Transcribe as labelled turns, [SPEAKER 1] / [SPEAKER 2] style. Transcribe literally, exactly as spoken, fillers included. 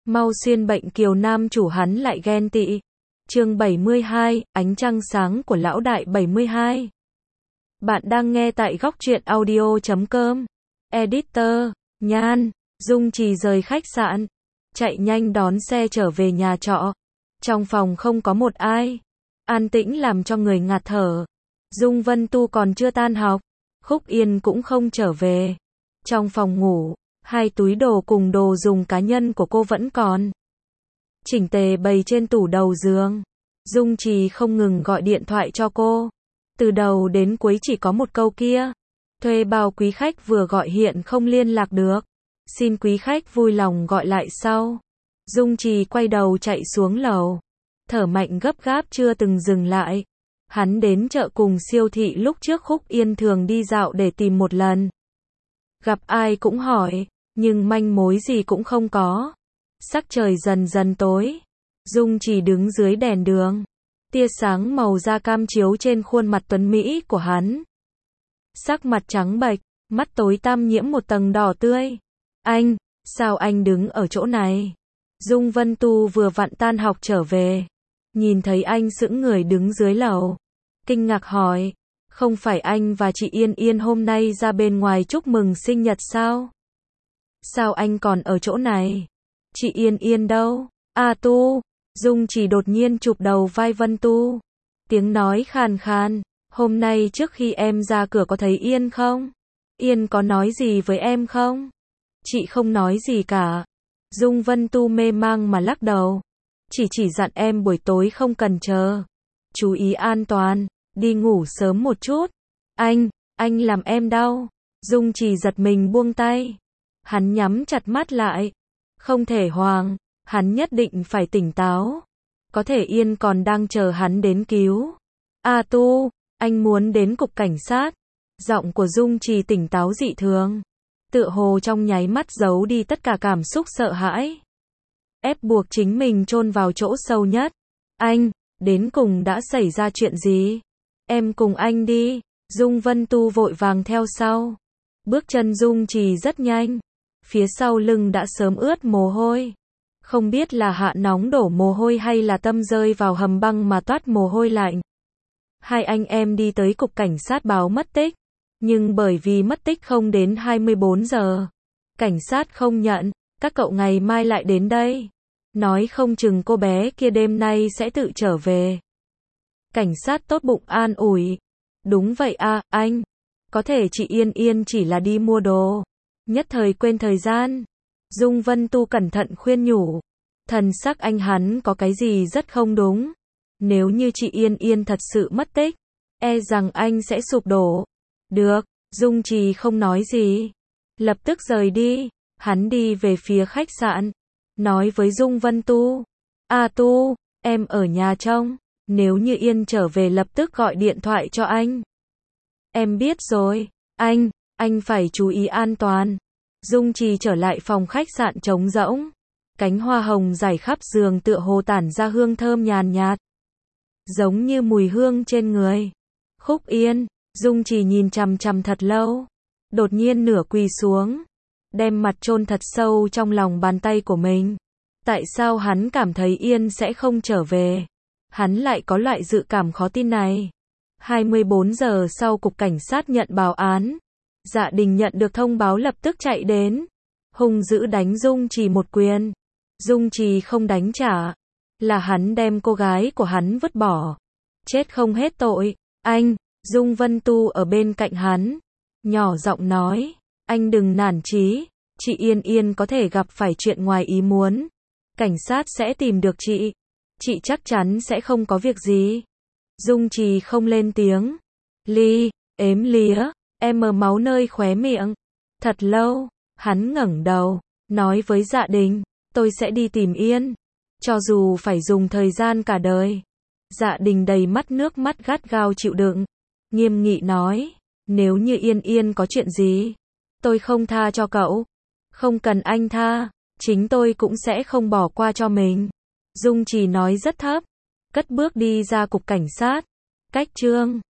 [SPEAKER 1] Mau xuyên bệnh kiều nam chủ hắn lại ghen tị. Chương bảy mươi hai, ánh trăng sáng của lão đại bảy mươi hai. Bạn đang nghe tại góc truyện audio chấm com. Editor, Nhan, Dung Trì rời khách sạn, chạy nhanh đón xe trở về nhà trọ. Trong phòng không có một ai, an tĩnh làm cho người ngạt thở. Dung Vân Tu còn chưa tan học, Khúc Yên cũng không trở về. Trong phòng ngủ, hai túi đồ cùng đồ dùng cá nhân của cô vẫn còn chỉnh tề bày trên tủ đầu giường. Dung Trì không ngừng gọi điện thoại cho cô. Từ đầu đến cuối chỉ có một câu kia. Thuê bao quý khách vừa gọi hiện không liên lạc được. Xin quý khách vui lòng gọi lại sau. Dung Trì quay đầu chạy xuống lầu. Thở mạnh gấp gáp chưa từng dừng lại. Hắn đến chợ cùng siêu thị lúc trước Khúc Yên thường đi dạo để tìm một lần. Gặp ai cũng hỏi, nhưng manh mối gì cũng không có. Sắc trời dần dần tối. Dung Trì đứng dưới đèn đường. Tia sáng màu da cam chiếu trên khuôn mặt tuấn mỹ của hắn. Sắc mặt trắng bệch, mắt tối tăm nhiễm một tầng đỏ tươi. Anh, sao anh đứng ở chỗ này? Dung Vân Tu vừa vặn tan học trở về. Nhìn thấy anh sững người đứng dưới lầu. Kinh ngạc hỏi, không phải anh và chị Yên Yên hôm nay ra bên ngoài chúc mừng sinh nhật sao? Sao anh còn ở chỗ này? Chị Yên Yên đâu? A Tu. Dung Trì đột nhiên chụp đầu vai Vân Tu. Tiếng nói khàn khàn, hôm nay trước khi em ra cửa có thấy Yên không? Yên có nói gì với em không? Chị không nói gì cả. Dung Vân Tu mê mang mà lắc đầu. Chỉ chỉ dặn em buổi tối không cần chờ. Chú ý an toàn, đi ngủ sớm một chút. Anh, anh làm em đau. Dung Trì giật mình buông tay. Hắn nhắm chặt mắt lại. Không thể hoảng, hắn nhất định phải tỉnh táo. Có thể Yên còn đang chờ hắn đến cứu. A Tu, anh muốn đến cục cảnh sát. Giọng của Dung Trì tỉnh táo dị thường. Tựa hồ trong nháy mắt giấu đi tất cả cảm xúc sợ hãi. Ép buộc chính mình chôn vào chỗ sâu nhất. Anh, đến cùng đã xảy ra chuyện gì? Em cùng anh đi. Dung Vân Tu vội vàng theo sau. Bước chân Dung Trì rất nhanh. Phía sau lưng đã sớm ướt mồ hôi. Không biết là hạ nóng đổ mồ hôi hay là tâm rơi vào hầm băng mà toát mồ hôi lạnh. Hai anh em đi tới cục cảnh sát báo mất tích. Nhưng bởi vì mất tích không đến hai mươi bốn giờ. Cảnh sát không nhận, các cậu ngày mai lại đến đây. Nói không chừng cô bé kia đêm nay sẽ tự trở về. Cảnh sát tốt bụng an ủi. Đúng vậy à, anh. Có thể chị Yên Yên chỉ là đi mua đồ. Nhất thời quên thời gian. Dung Vân Tu cẩn thận khuyên nhủ. Thần sắc anh hắn có cái gì rất không đúng. Nếu như chị Yên Yên thật sự mất tích, e rằng anh sẽ sụp đổ. Được, Dung Trì không nói gì. Lập tức rời đi. Hắn đi về phía khách sạn. Nói với Dung Vân Tu. A Tu, em ở nhà trông. Nếu như Yên trở về lập tức gọi điện thoại cho anh. Em biết rồi. Anh, anh phải chú ý an toàn. Dung Trì trở lại phòng khách sạn trống rỗng. Cánh hoa hồng rải khắp giường tựa hồ tản ra hương thơm nhàn nhạt. Giống như mùi hương trên người. Khúc Yên, Dung Trì nhìn chằm chằm thật lâu. Đột nhiên nửa quỳ xuống. Đem mặt chôn thật sâu trong lòng bàn tay của mình. Tại sao hắn cảm thấy Yên sẽ không trở về? Hắn lại có loại dự cảm khó tin này. hai mươi bốn giờ sau cục cảnh sát nhận báo án. Dạ Đình nhận được thông báo lập tức chạy đến. Hung dữ đánh Dung Trì một quyền. Dung Trì không đánh trả. Là hắn đem cô gái của hắn vứt bỏ. Chết không hết tội. Anh, Dung Vân Tu ở bên cạnh hắn. Nhỏ giọng nói. Anh đừng nản chí. Chị Yên Yên có thể gặp phải chuyện ngoài ý muốn. Cảnh sát sẽ tìm được chị. Chị chắc chắn sẽ không có việc gì. Dung Trì không lên tiếng. Ly, ếm lía. Em mờ máu nơi khóe miệng. Thật lâu, hắn ngẩng đầu, nói với Dạ Đình, tôi sẽ đi tìm Yên. Cho dù phải dùng thời gian cả đời. Dạ Đình đầy mắt nước mắt gắt gao chịu đựng. Nghiêm nghị nói, nếu như Yên Yên có chuyện gì, tôi không tha cho cậu. Không cần anh tha, chính tôi cũng sẽ không bỏ qua cho mình. Dung Trì nói rất thấp, cất bước đi ra cục cảnh sát. Cách chương